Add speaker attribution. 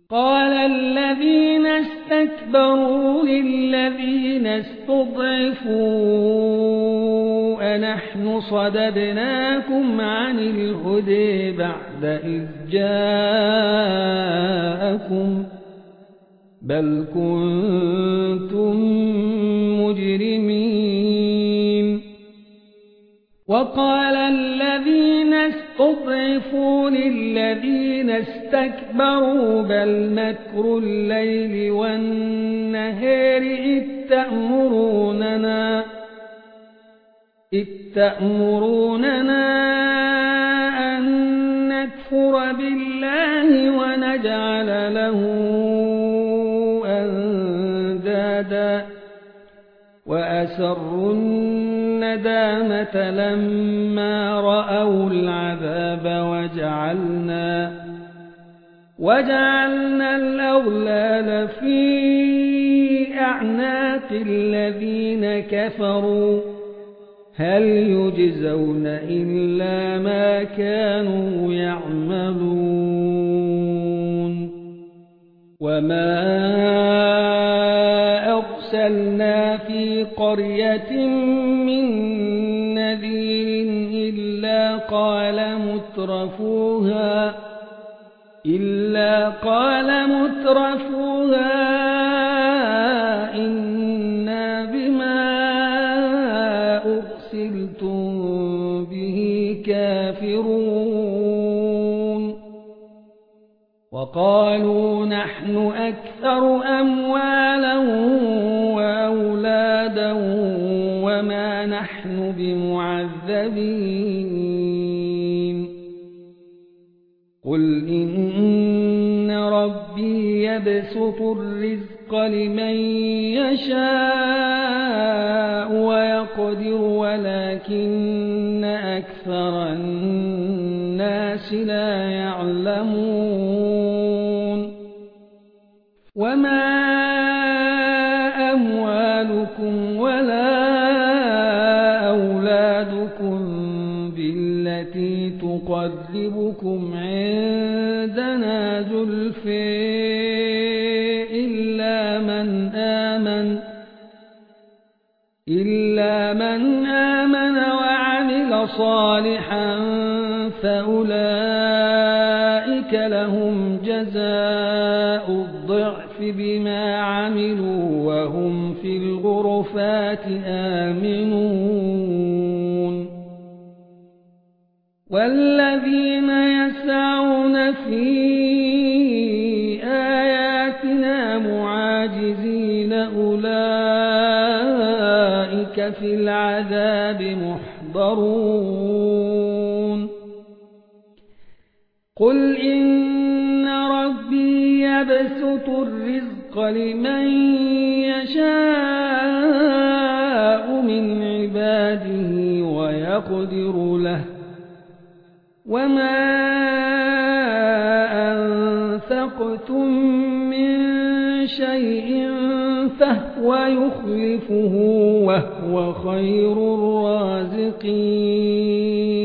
Speaker 1: قال الذين استكبروا للذين استضعفوا أنحن صددناكم عن الهدى بعد إذ جاءكم بل كنتم مجرمين وقال الذين استضعفوا للذين استكبروا بل مكر الليل والنهار إذ تأمروننا أن نكفر بالله ونجعل له أندادا وأسروا الندامة لما رأوا العذاب وجعلنا الأغلال في أعناق الذين كفروا هل يجزون إلا ما كانوا يعملون وما أرسلنا في قرية من نذير إلا قال مترفوها إنا بما أرسلتم به كافرون وقالوا نحن أكثر أموالا وأولادا وما نحن بمعذبين قل إن ربي يبسط الرزق لمن يشاء ويقدر ولكن أكثر الناس لا يعلمون وما أموالكم ولا أولادكم بالتي تقربكم عندنا زلفى إلا من آمن وعمل صالحا فأولئك لهم جزاء الضعف بما عملوا وهم في الغرفات آمنون والذين يسعون في آياتنا معاجزين أولئك في العذاب محضرون قل إن ربي يبسط الرزق لمن يشاء من عباده ويقدر له وما أنفقتم من شيء فهو يخلفه وهو خير الرازقين